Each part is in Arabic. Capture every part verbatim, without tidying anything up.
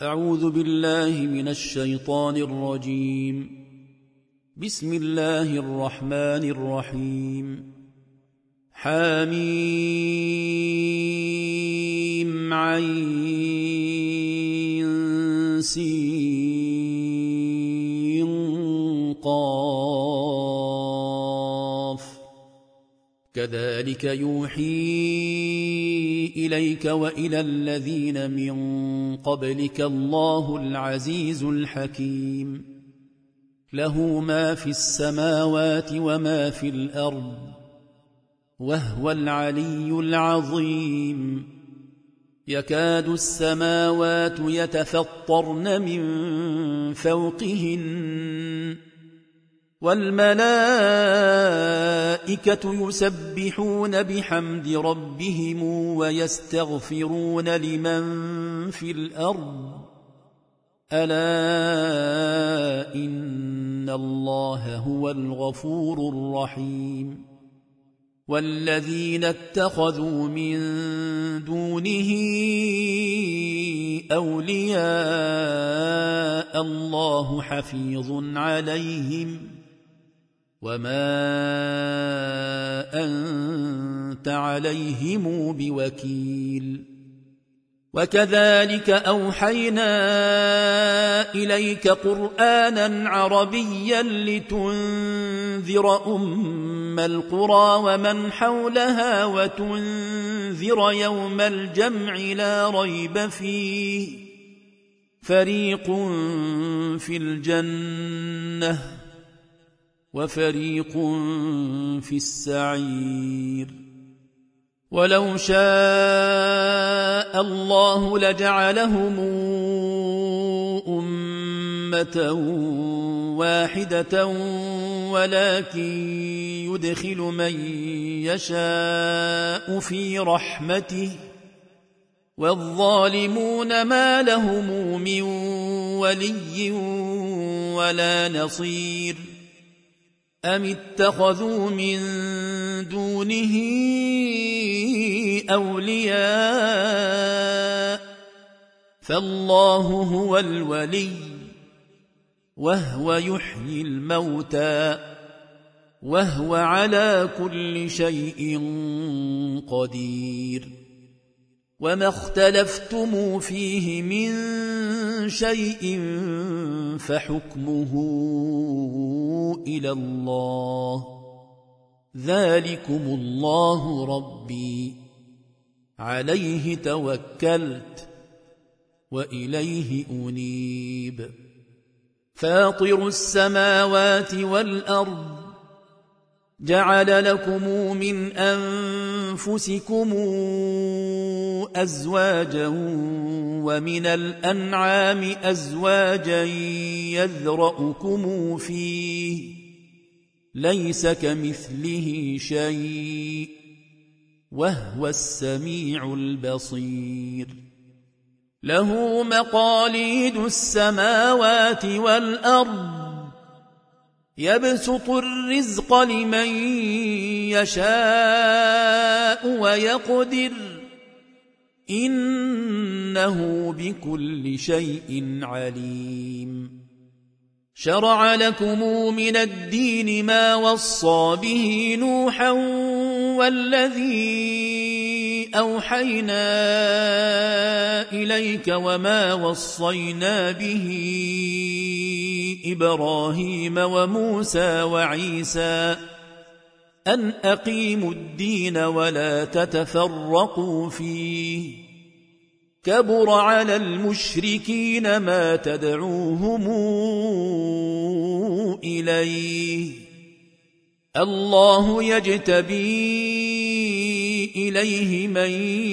أعوذ بالله من الشيطان الرجيم. بسم الله الرحمن الرحيم. حميم عين سين قاف كذلك يوحي إليك وإلى الذين من قبلك الله العزيز الحكيم. له ما في السماوات وما في الأرض وهو العلي العظيم. يكاد السماوات يتفطرن من فوقهن والملائكة يسبحون بحمد ربهم ويستغفرون لمن في الأرض ألا إن الله هو الغفور الرحيم. والذين اتخذوا من دونه أولياء الله حفيظ عليهم وما أنت عليهم بوكيل. وكذلك أوحينا إليك قرآنا عربيا لتنذر أم القرى ومن حولها وتنذر يوم الجمع لا ريب فيه فريق في الجنة وفريق في السعير. ولو شاء الله لجعلهم أمة واحدة ولكن يدخل من يشاء في رحمته والظالمون ما لهم من ولي ولا نصير. أم اتخذوا من دونه أولياء فالله هو الولي وهو يحيي الموتى وهو على كل شيء قدير. وما اختلفتم فيه من شيء فحكمه إلى الله ذلكم الله ربي عليه توكلت وإليه أنيب. فاطر السماوات والأرض جعل لكم من أنفسكم أزواجا ومن الأنعام أزواجا يذرأكم فيه ليس كمثله شيء وهو السميع البصير. له مقاليد السماوات والأرض يبسط الرزق لمن يشاء ويقدر إنه بكل شيء عليم. شرع لكم من الدين ما وصى به نوحا والذي أوحينا إليك وما وصينا به إبراهيم وموسى وعيسى أن أقيموا الدين ولا تتفرقوا فيه كبر على المشركين ما تدعوهم إليه. الله يجتبي إليه من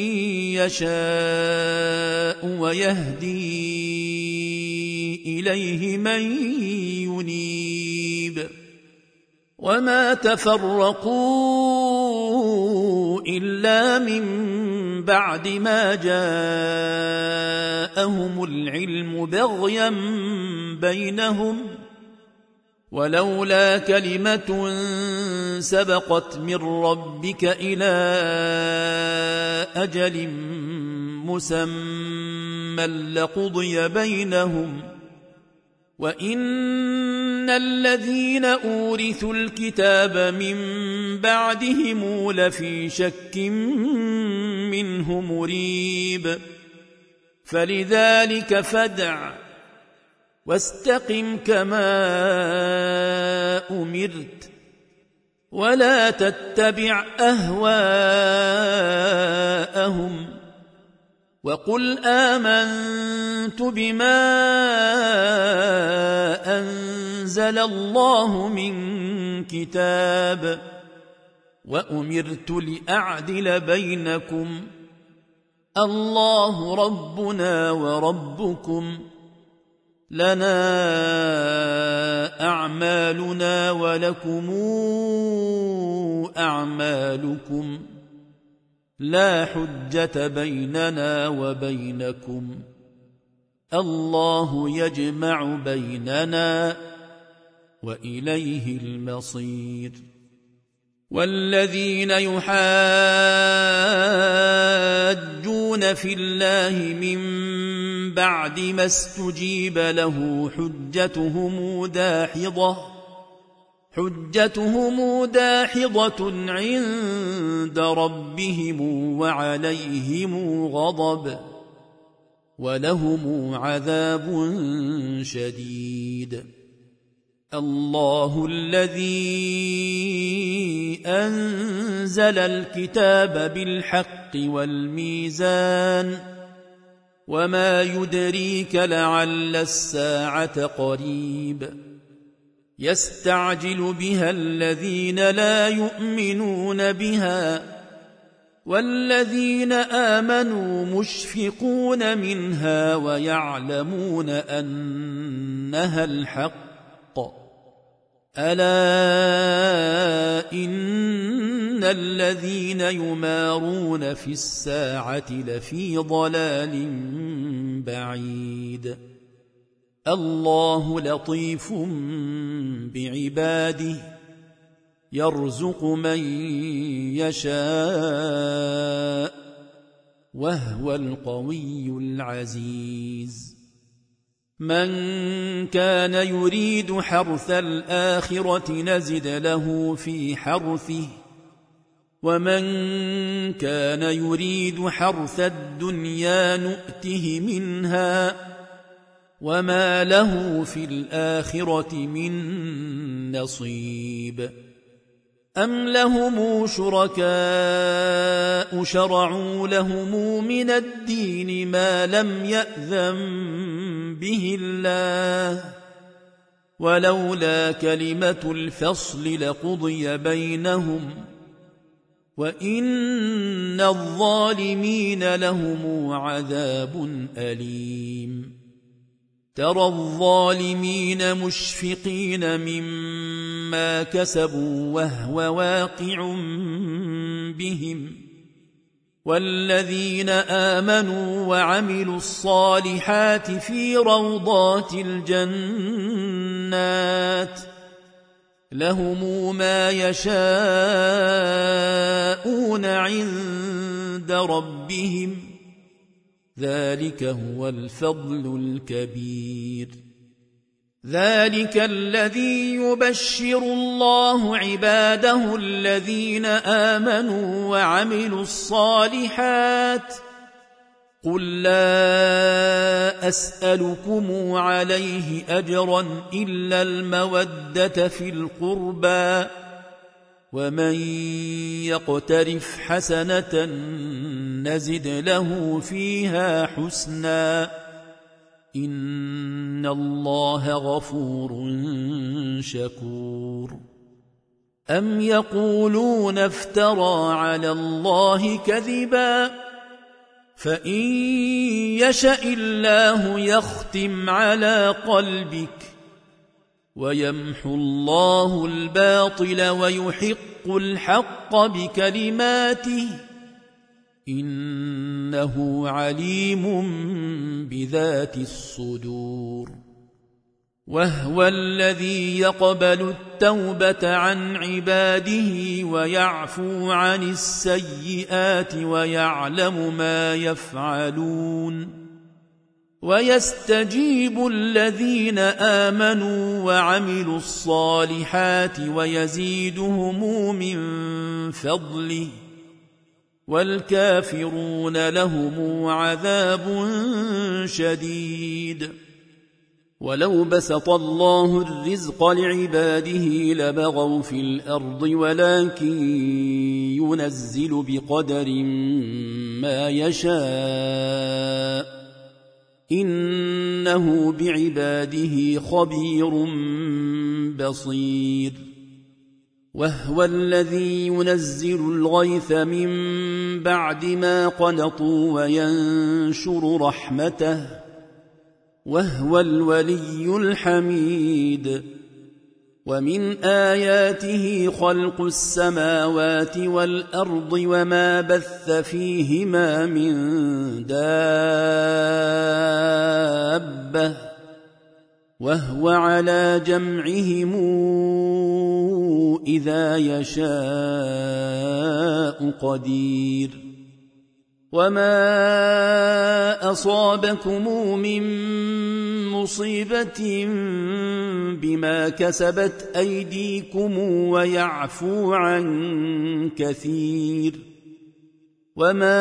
يشاء ويهدي إليه من ينيب. وما تفرقوا إلا من بعد ما جاءهم العلم بغيا بينهم ولولا كلمة سبقت من ربك إلى أجل مسمى ثُمَّ لَقُضِيَ بَيْنَهُمْ وَإِنَّ الَّذِينَ أُورِثُوا الْكِتَابَ مِنْ بَعْدِهِمْ لَفِي شَكٍّ مِّنْهُ مُرِيبٍ فَلِذَلِكَ فَادْعُ وَاسْتَقِمْ كَمَا أُمِرْتَ وَلَا تَتَّبِعْ أَهْوَاءَهُمْ وَقُلْ آمَنْتُ بِمَا أَنزَلَ اللَّهُ مِنْ كِتَابٍ وَأُمِرْتُ لِأَعْدِلَ بَيْنَكُمْ اللَّهُ رَبُّنَا وَرَبُّكُمْ لَنَا أَعْمَالُنَا وَلَكُمْ أَعْمَالُكُمْ لا حجة بيننا وبينكم الله يجمع بيننا وإليه المصير والذين يحاجون في الله من بعد ما استجيب له حجتهم داحضة حجتهم داحضة عند ربهم وعليهم غضب ولهم عذاب شديد الله الذي أنزل الكتاب بالحق والميزان وما يدريك لعل الساعة قريب يستعجل بها الذين لا يؤمنون بها والذين آمنوا مشفقون منها ويعلمون أنها الحق ألا إن الذين يمارون في الساعة لفي ضلال بعيد الله لطيف بعباده يرزق من يشاء وهو القوي العزيز من كان يريد حرث الآخرة نزد له في حرثه ومن كان يريد حرث الدنيا نؤته منها وما له في الآخرة من نصيب أم لهم شركاء شرعوا لهم من الدين ما لم يأذن به الله ولولا كلمة الفصل لقضي بينهم وإن الظالمين لهم عذاب أليم ترى الظالمين مشفقين مما كسبوا وهو واقع بهم والذين آمنوا وعملوا الصالحات في روضات الجنات لهم ما يشاءون عند ربهم ذلك هو الفضل الكبير ذلك الذي يبشر الله عباده الذين آمنوا وعملوا الصالحات قل لا أسألكم عليه أجرا إلا المودة في القربى ومن يقترف حسنة نزد له فيها حسنا إن الله غفور شكور أم يقولون افترى على الله كذبا فإن يشأ الله يختم على قلبك ويمحو الله الباطل ويحق الحق بكلماته إنه عليم بذات الصدور وهو الذي يقبل التوبة عن عباده ويعفو عن السيئات ويعلم ما يفعلون ويستجيب الذين آمنوا وعملوا الصالحات ويزيدهم من فضله والكافرون لهم عذاب شديد. ولو بسط الله الرزق لعباده لبغوا في الأرض ولكن ينزل بقدر ما يشاء إنه بعباده خبير بصير. وهو الذي ينزل الغيث من بعد ما قنطوا وينشر رحمته وهو الولي الحميد. ومن آياته خلق السماوات والأرض وما بث فيهما من دابة وهو على جمعهم إذا يشاء قدير. وما أصابكم من مصيبة بما كسبت أيديكم ويعفو عن كثير. وما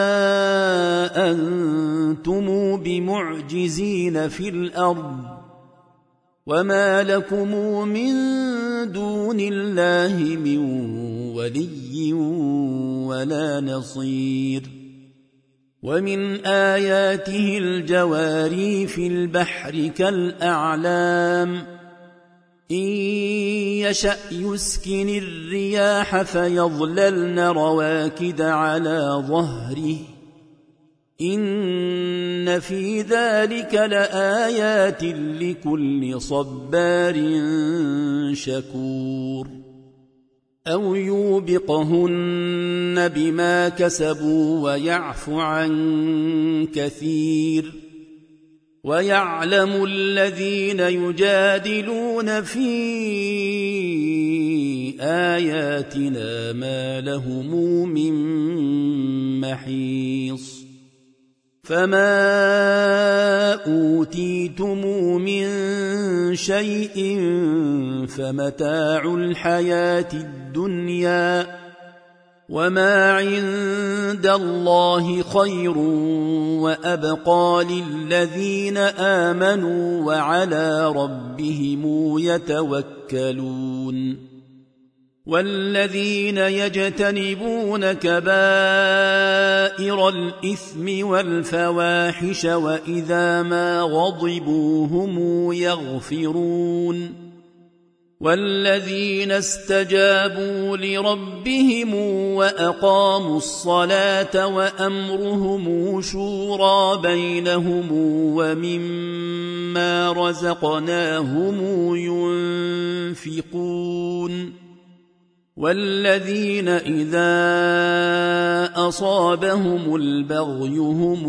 أنتم بمعجزين في الأرض وما لكم من دون الله من ولي ولا نصير. ومن آياته الجواري في البحر كالأعلام إن يشأ يسكن الرياح فيظللن رواكد على ظهره إن في ذلك لآيات لكل صبار شكور. أو يوبقهن بما كسبوا ويعفو عن كثير. ويعلم الذين يجادلون في آياتنا ما لهم من محيص. فما أوتيتم من شيء فمتاع الحياة الدنيا وما عند الله خير وأبقى للذين آمنوا وعلى ربهم يتوكلون. والذين يجتنبون كبائر الإثم والفواحش وإذا ما غضبوا هم يغفرون. والذين استجابوا لربهم وأقاموا الصلاة وأمرهم شورى بينهم ومما رزقناهم ينفقون. والذين إذا أصابهم البغي هم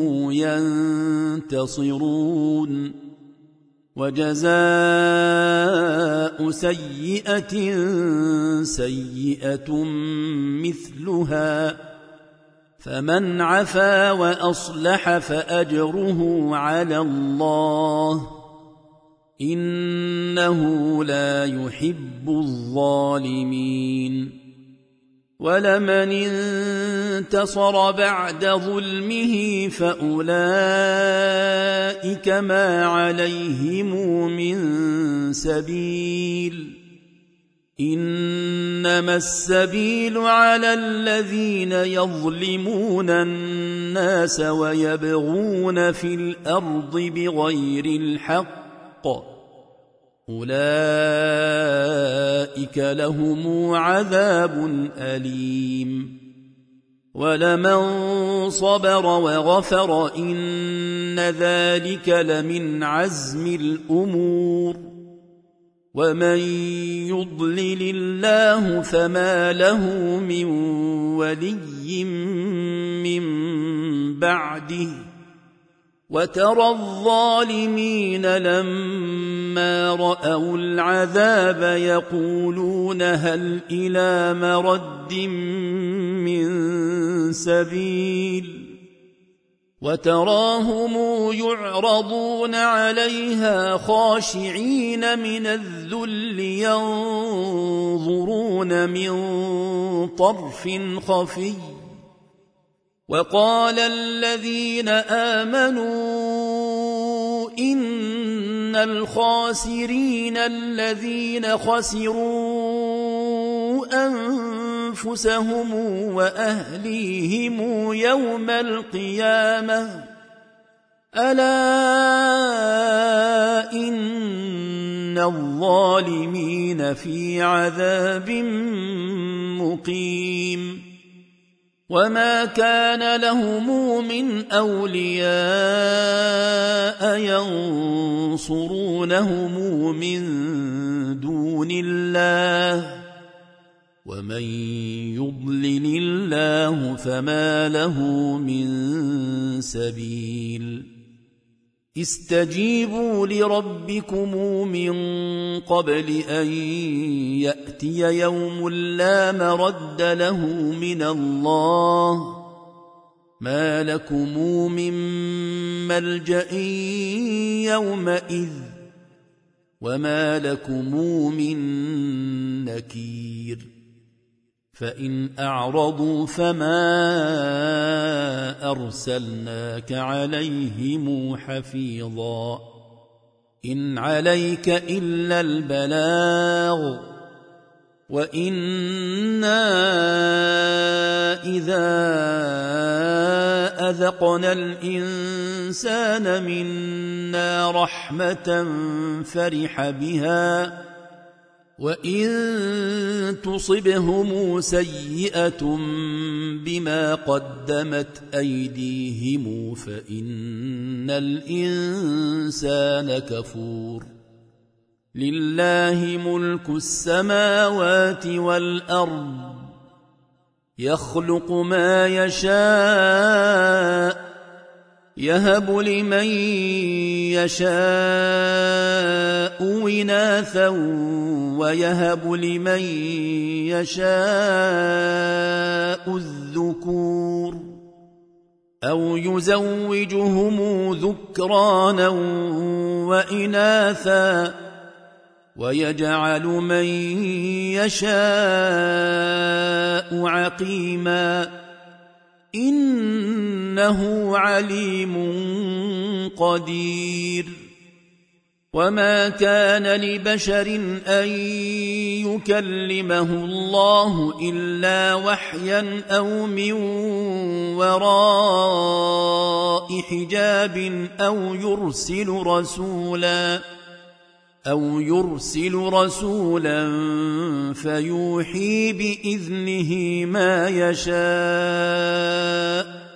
ينتصرون. وجزاء سيئة سيئة مثلها فمن عفا وأصلح فأجره على الله إنه لا يحب الظالمين. ولمن انتصر بعد ظلمه فأولئك ما عليهم من سبيل إنما السبيل على الذين يظلمون الناس ويبغون في الأرض بغير الحق أولئك لهم عذاب أليم. ولمن صبر وغفر إن ذلك لمن عزم الأمور. ومن يضلل الله فما له من ولي من بعده. وترى الظالمين لما رأوا العذاب يقولون هل إلى مرد من سبيل وتراهم يعرضون عليها خاشعين من الذل ينظرون من طرف خفي وقال الذين آمنوا إن الخاسرين الذين خسروا أنفسهم وأهليهم يوم القيامة ألا إن الظالمين في عذاب مقيم وما كان لهم من أولياء ينصرونهم من دون الله ومن يضلل الله فما له من سبيل استجيبوا لربكم من قبل أن يأتي يوم لا مرد له من الله ما لكم من ملجأ يومئذ وما لكم من نكير فإن أعرضوا فما أرسلناك عليهم حفيظا إن عليك إلا البلاغ وإنا إذا أذقنا الإنسان منا رحمة فرح بها وإن تصبهم سيئة بما قدمت أيديهم فإن الإنسان كفور لله ملك السماوات والأرض يخلق ما يشاء يهب لمن يشاء إناثا ويهب لمن يشاء الذكور أو يزوجهم ذكرانا وإناثا ويجعل من يشاء عقيما إنه عليم قدير وما كان لبشر أن يكلمه الله إلا وحيا أو من وراء حجاب أو يرسل رسولا أو يرسل رسولا فيوحي بإذنه ما يشاء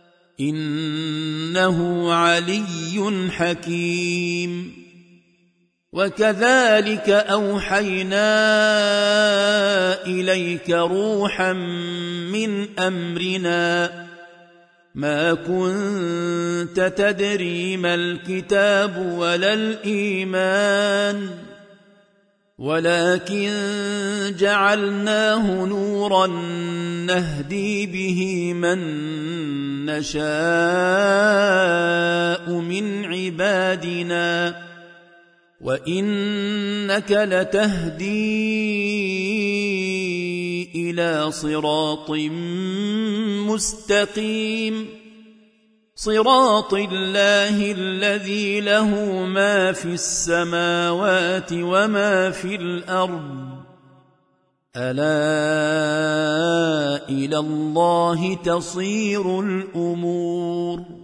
إنه علي حكيم وكذلك أوحينا إليك روحا من أمرنا ما كنت تدري ما الكتاب ولا الإيمان ولكن جعلناه نورا نهدي به من نشاء من عبادنا وإنك لتهدي إلى صراط مستقيم صراط الله الذي له ما في السماوات وما في الأرض ألا إلى الله تصير الأمور